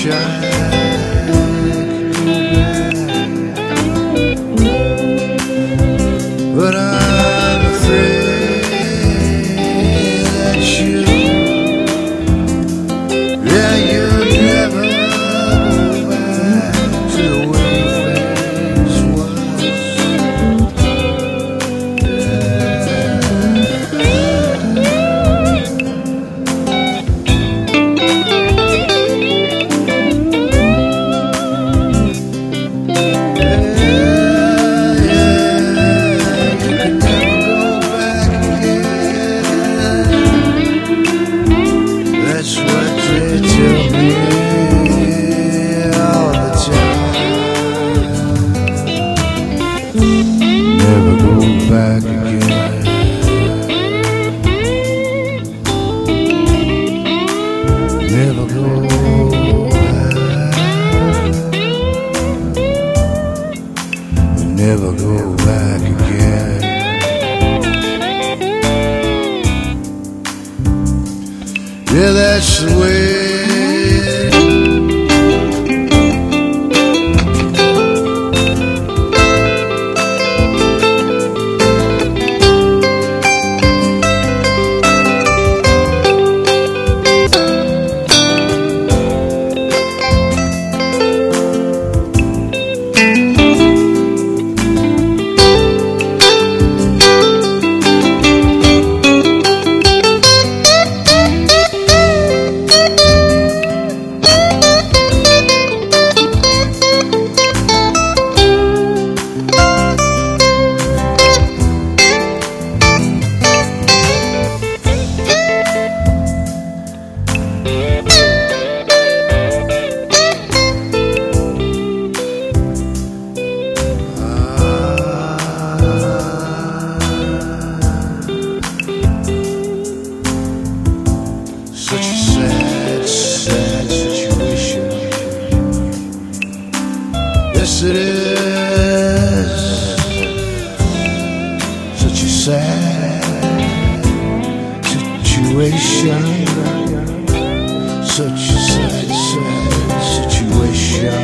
I could go back, but I'm afraid that you'll never go back to the way things was. That's what they tell me all the time. Never go back again. Never go back. Never go back again. Yeah, that's the way. Such a sad, sad situation. Yes, it is. Such a sad situation. Such a sad, sad situation.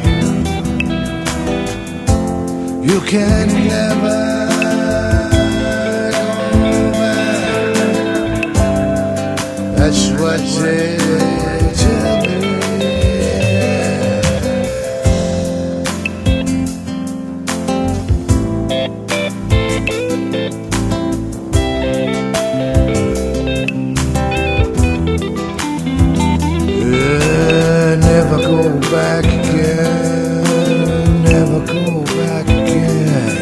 You can never go back. That's what they tell me. Never go back again. Never go back again.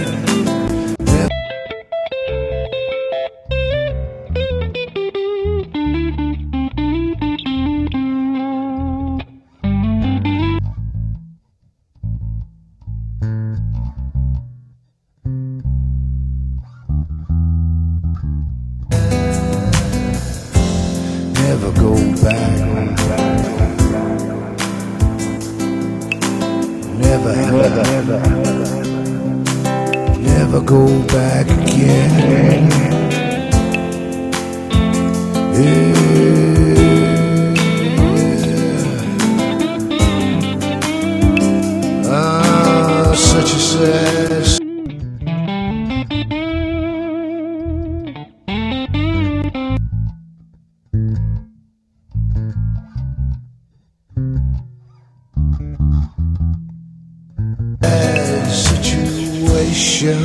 Never go back. Never go back again. Yeah. Ah, such a sad. Situation.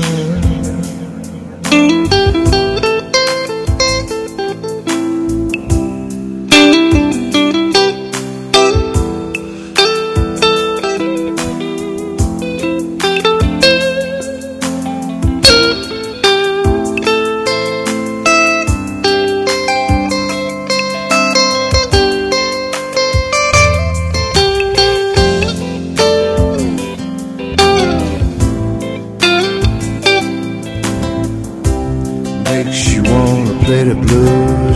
Makes you wanna play the blues,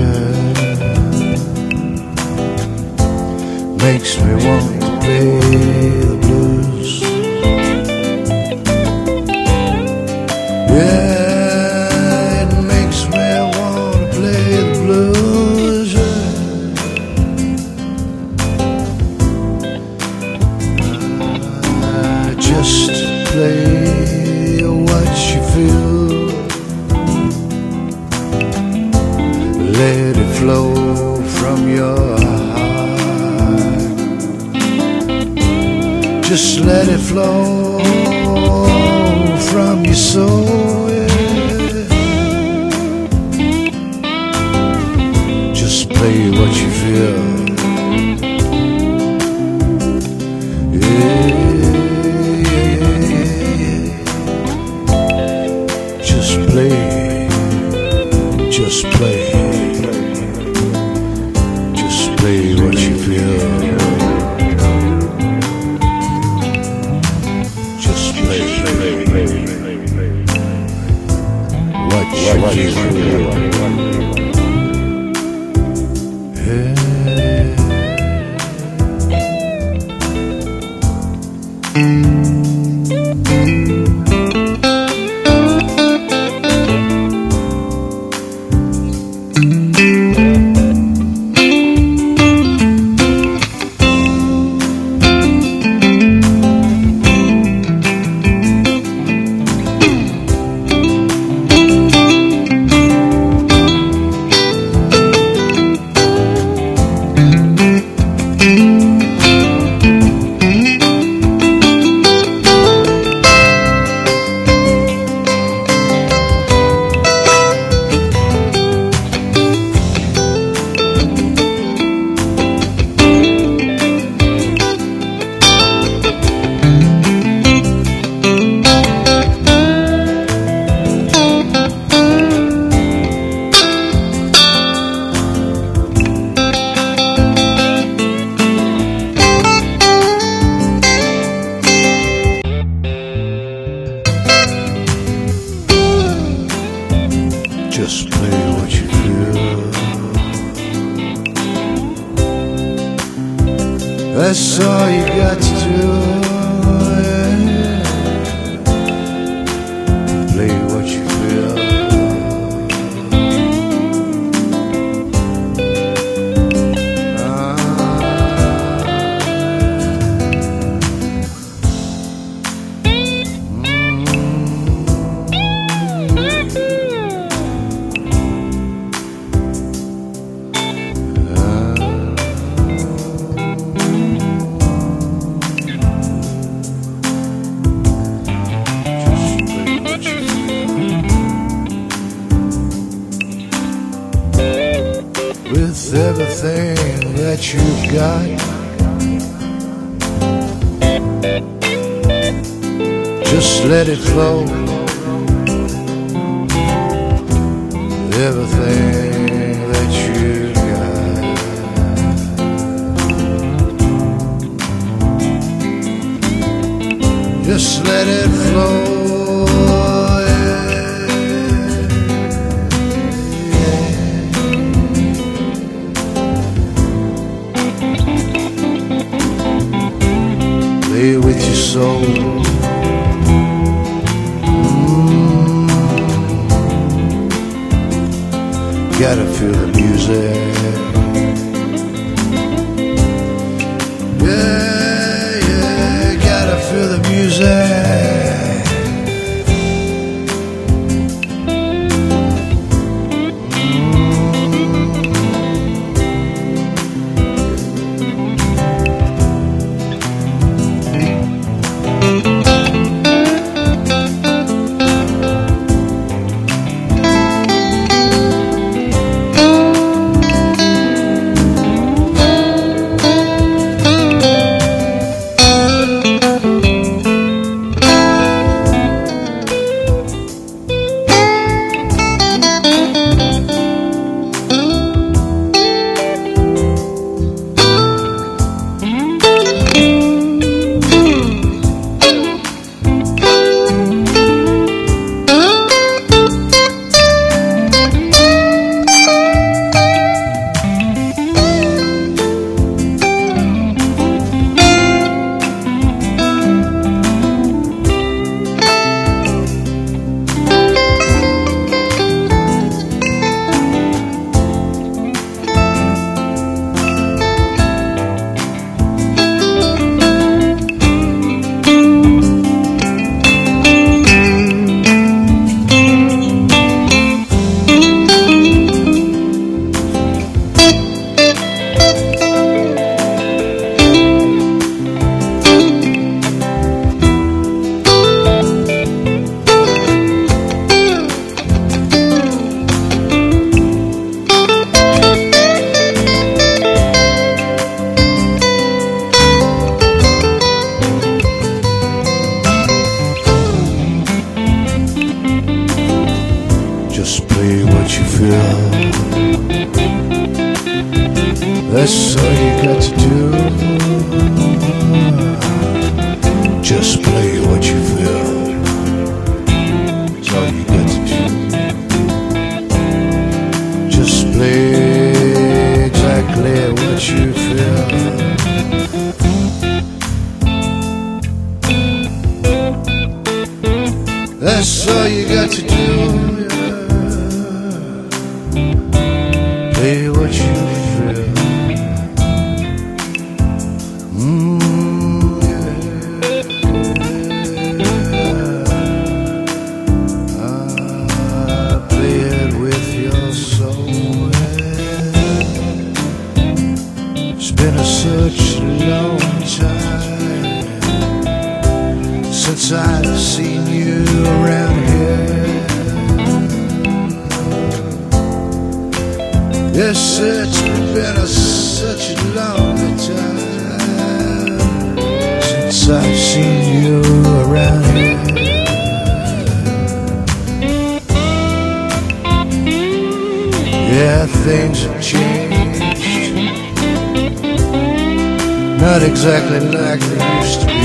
makes me want to play the blues. Yeah, it makes me want to play the blues. Just play what you feel. Let it flow from your heart. Just let it flow from your soul, yeah. Just play what you feel. Just play what you feel. Just play what you feel. Just play what you feel. That's all you got to do, yeah. Play what you feel. With everything that you've got, just let it flow. Everything that you've got, just let it flow. Play with your soul. Gotta feel the music. Yeah, gotta feel the music. all you got to do. Yeah. Play what you feel. Play it with your soul. It's been such a long time since I've seen you around here. Yes, it's been such a long time since I've seen you around here. Yeah, things have changed, not exactly like they used to be.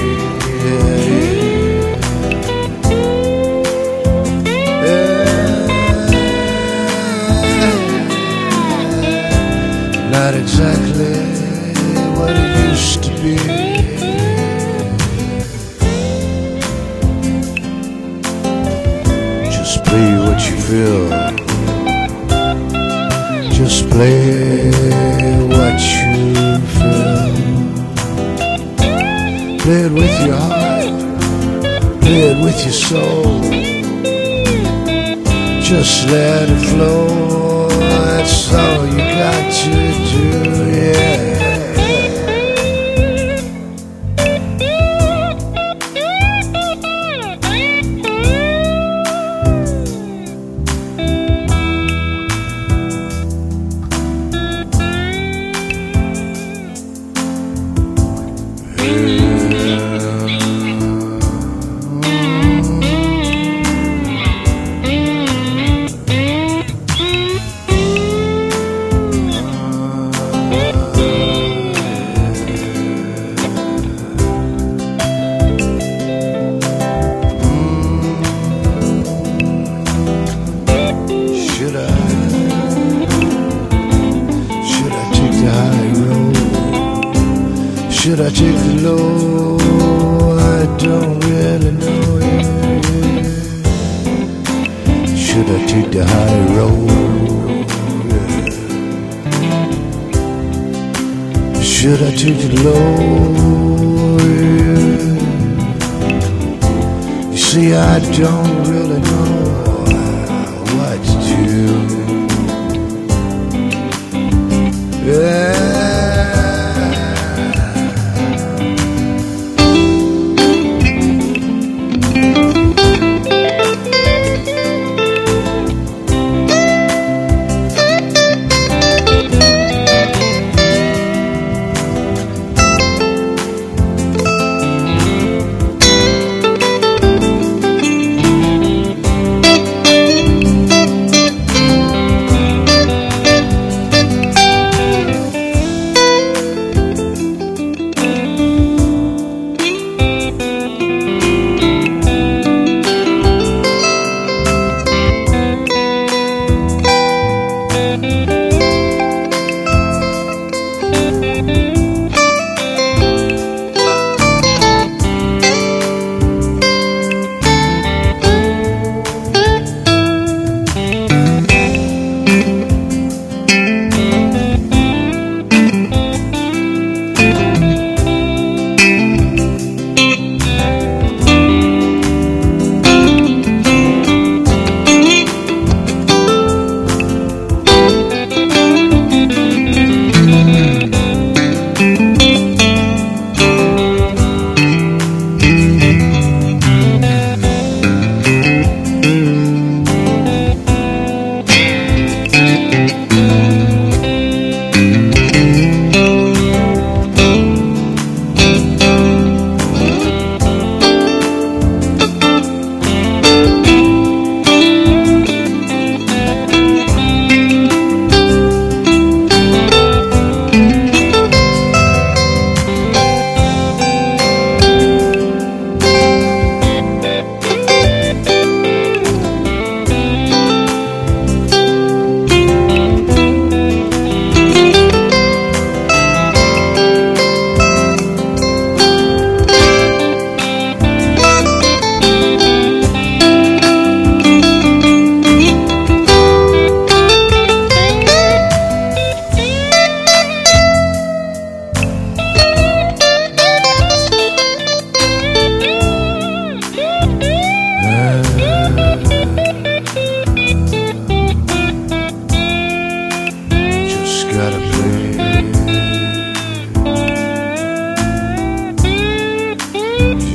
Not exactly what it used to be. Just play what you feel. Just play what you feel. Play it with your heart. Play it with your soul. Just let it flow. That's all you got to do, yeah. Should I take the low? I don't really know yet. Should I take the high road? Should I take the low? You see, I don't really know what to do. Yeah.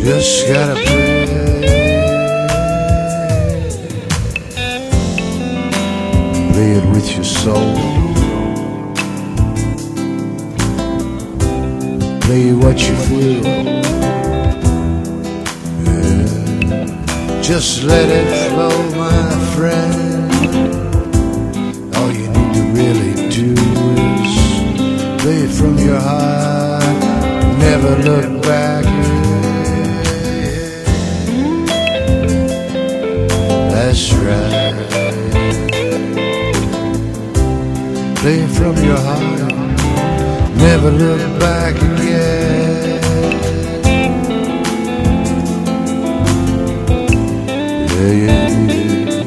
Just gotta play it with your soul. Play what you feel. Yeah. Just let it flow, my friend. All you need to really do is play it from your heart. Never look back. That's right. Play it from your heart. Never look back again. Yeah, yeah, yeah.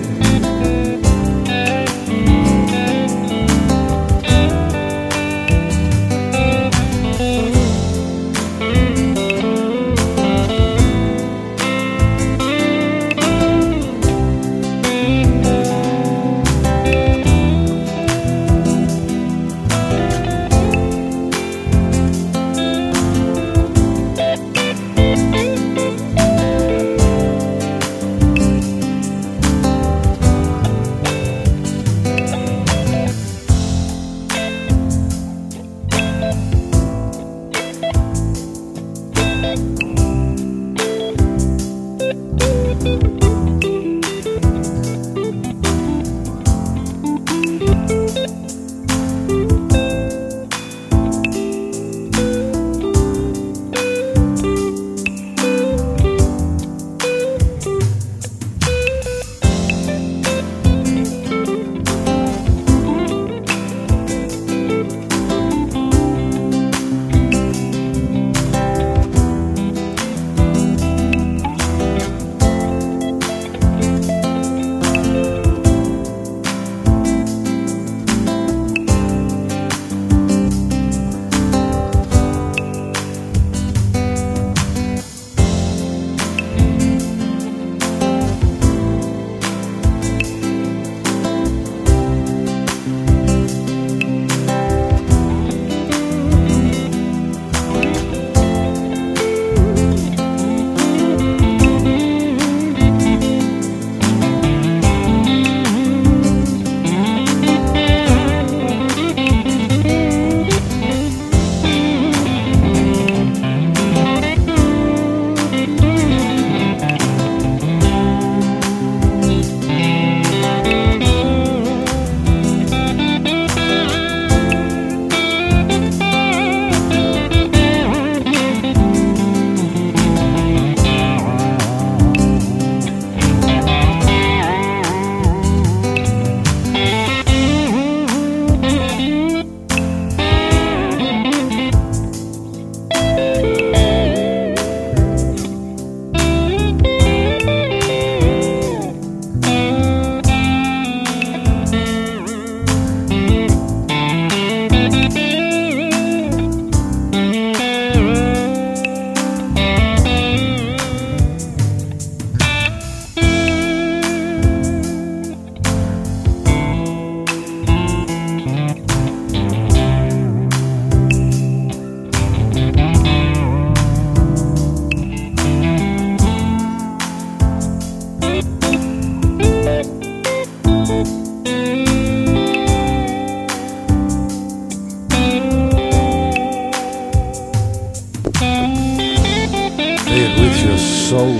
Play it with your soul.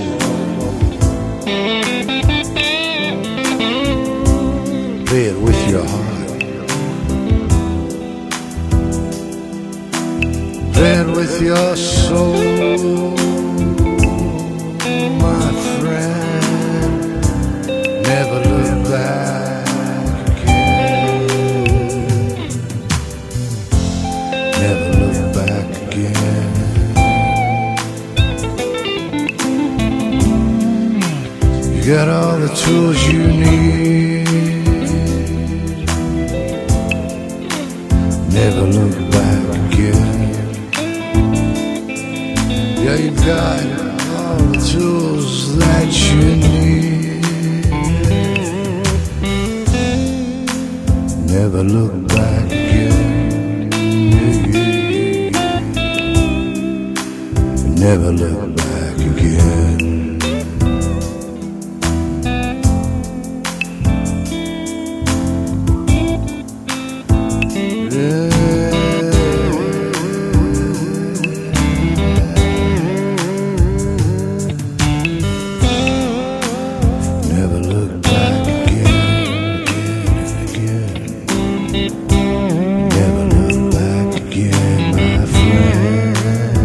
Play it with your heart. Play it with your soul, my friend. Never look back again. Never look back again. You got all the tools you need. Never look back again. Yeah, you got all the tools that you need. Never look back again. Yeah, yeah, yeah. Never look back. again. Never look back again, again, again. Never look back again, my friend.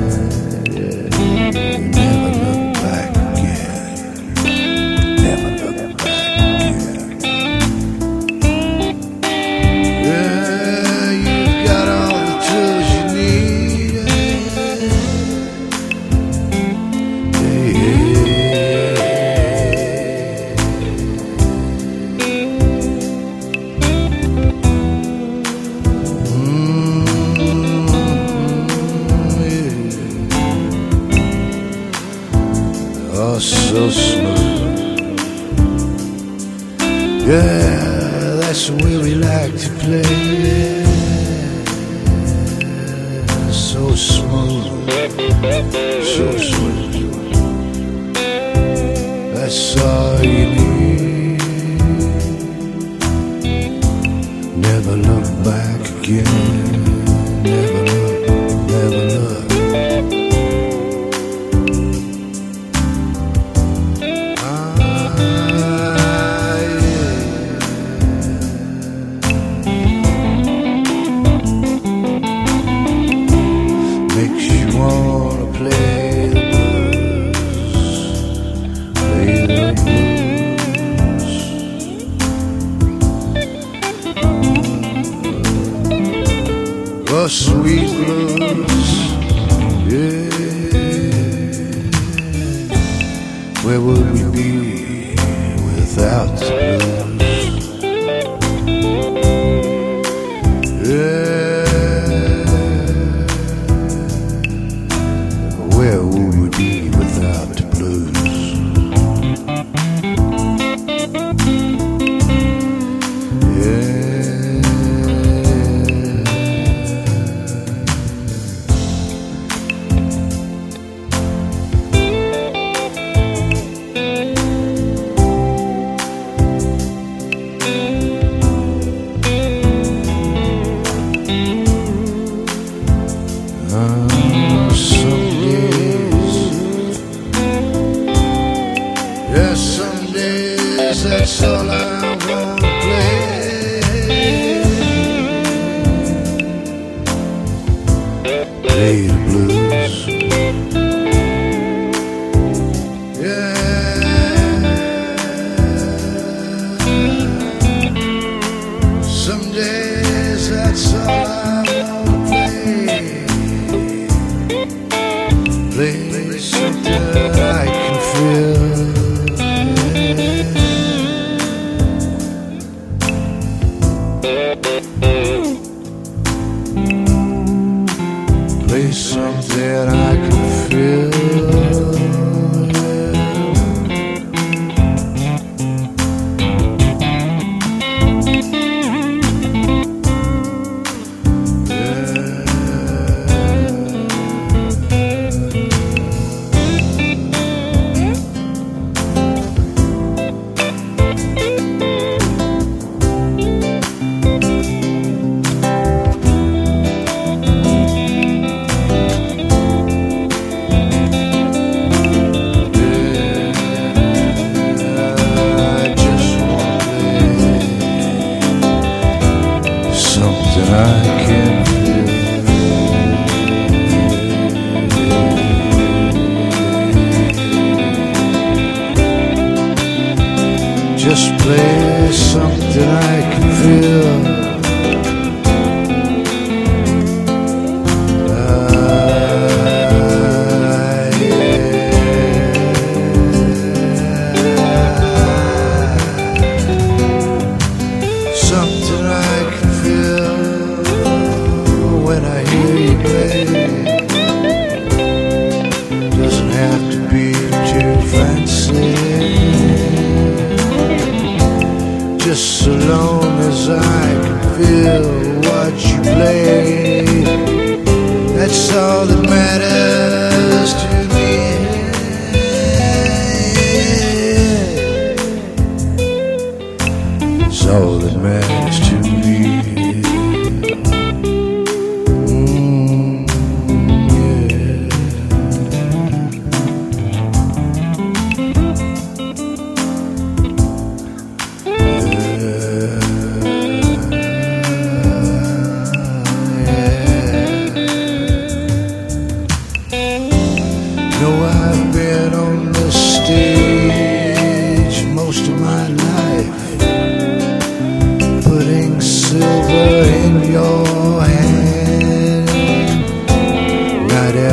Never look back again. Never look back again. Yeah, you've got all the tools you need. Oh, so smooth. Yeah, that's the way we like to play. So smooth, so smooth. That's all you need. Never look back again. Never look, never look. Makes you wanna play the blues, play the blues. Oh, sweet blues, yeah. Where would we be without the blues? Yeah. Where would we be without the blues? Yeah. Some days, yeah, some days that's all I wanna play. Play the blues. Yeah. Some days that's all I wanna play. Play something I can feel. Play something I can feel.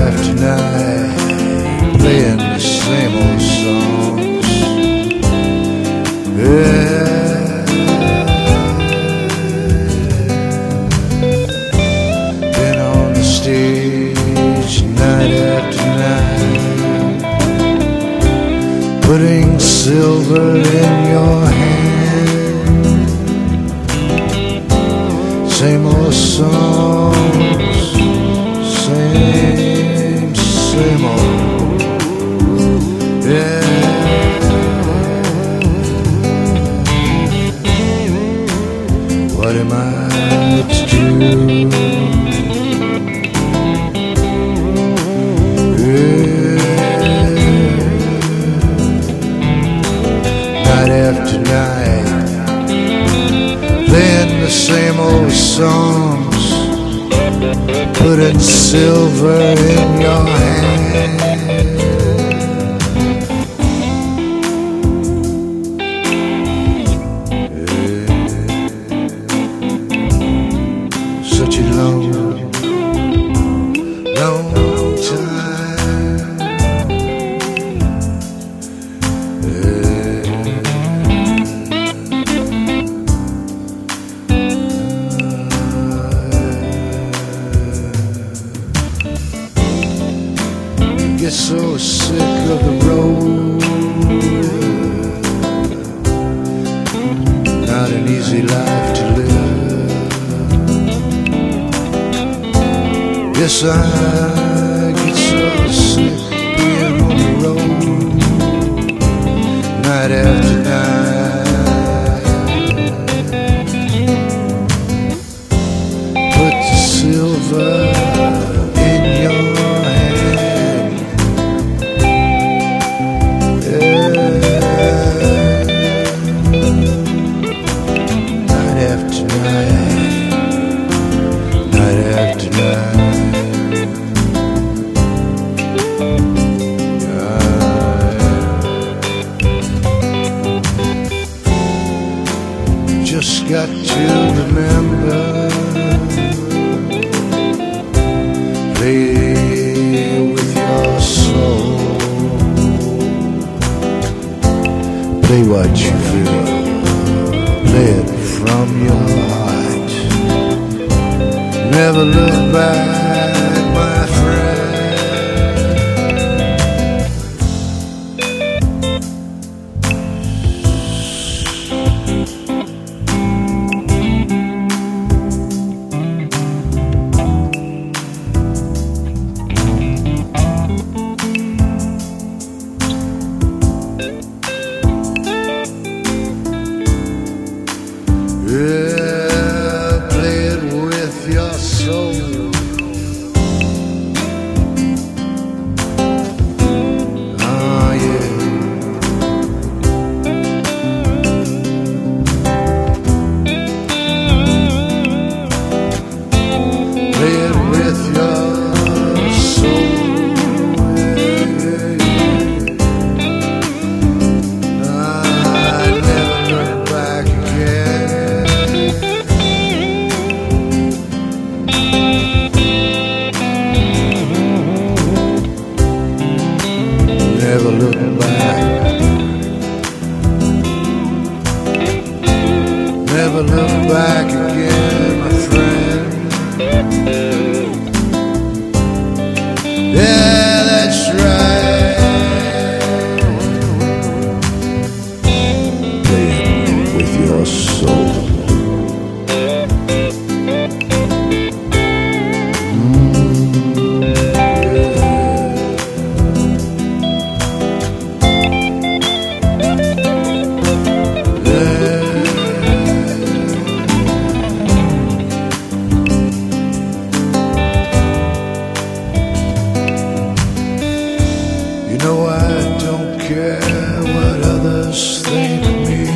after night, playing the same old songs. Yeah, been on the stage night after night, putting silver in your hand. Same old songs, same old, yeah. What am I to do? Yeah. Night after night, playing the same old songs, putting silver in your hand. Such a long, long time. Get so sick of the road. Not an easy life to live. Yes, I get so sick being on the road, night after night. Put the silver in your hand. Night after night, night after night. Just got to remember, play with your soul, play what you feel, play it from your heart. Never look back, my friend. Yeah, play it with your soul. Oh yeah. Play it with your soul. Yeah, yeah. I never look back again. Never look back. Never look back again, my friend. Yeah, that's right. Play it with your soul. You know I don't care what others think of me.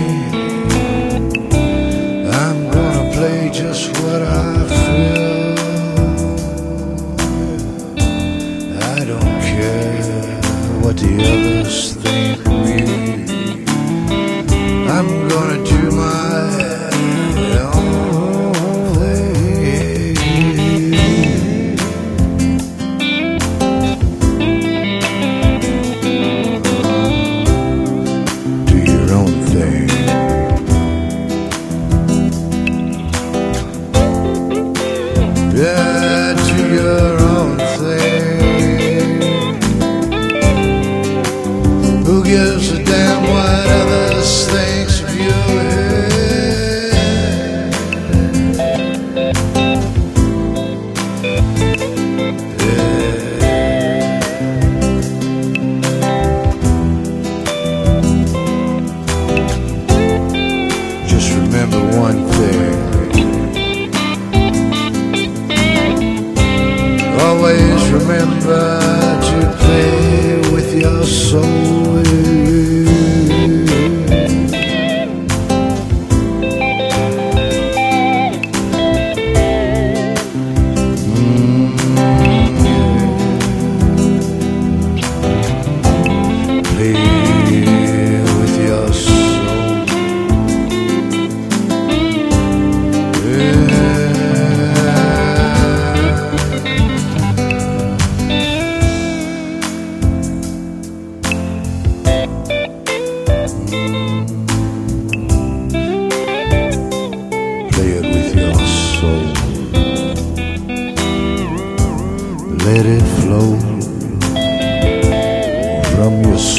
I'm gonna play just what I feel. I don't care what the others think of me. I'm gonna do my own thing.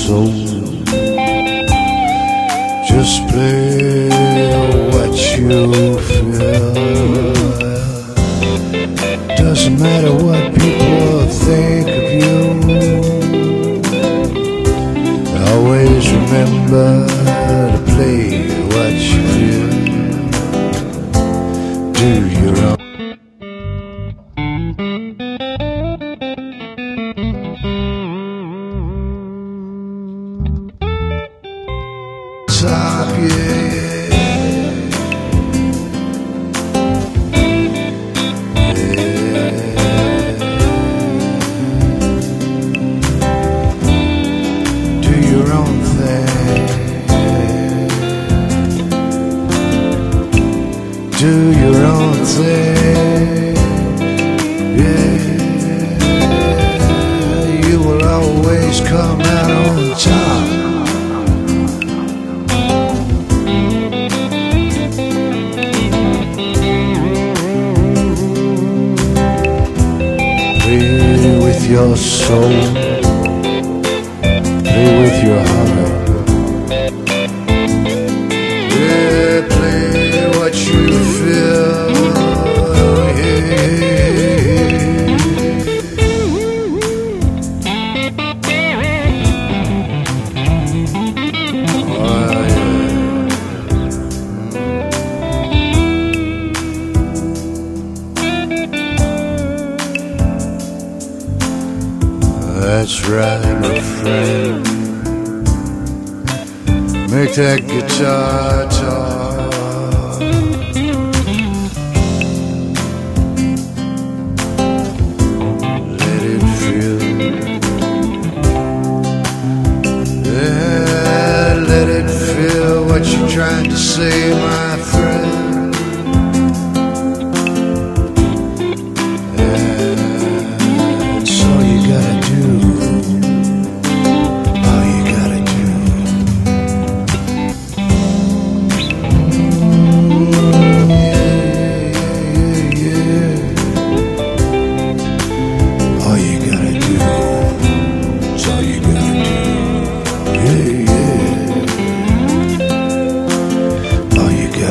soul. Just play what you feel. Doesn't matter what people think of you. Always remember to play what you feel. Do your own. Top, yeah. Do your own thing. Do your own thing. Yeah. You will always come out on top. Play with your soul, play with your heart. Yeah, play what you feel. Yeah. Oh, yeah. That's right, my friend. Make that guitar talk. Let it feel. Yeah, let it feel what you're trying to say, my friend. All you got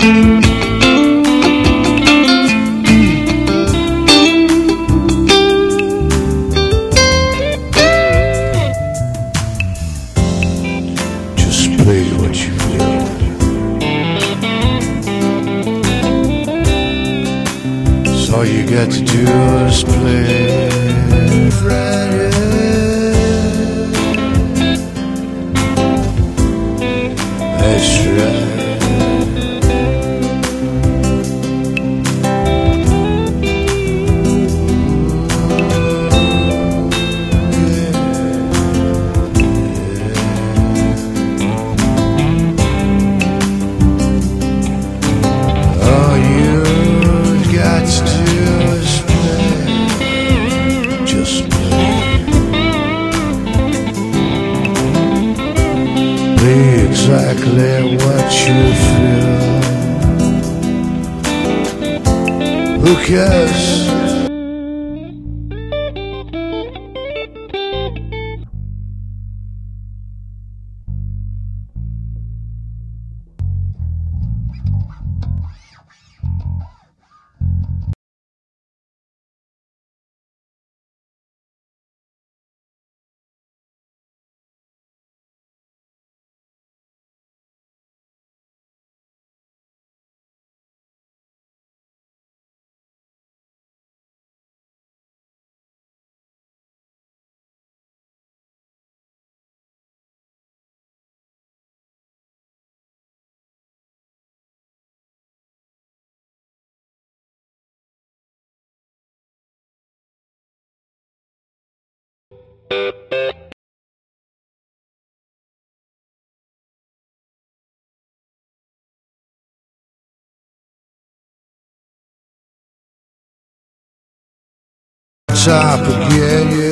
Just play what you feel. So all you got to do is play, friend. That's right. All you got to do is play, just play. Be exactly what you feel. Who cares? Top again, yeah.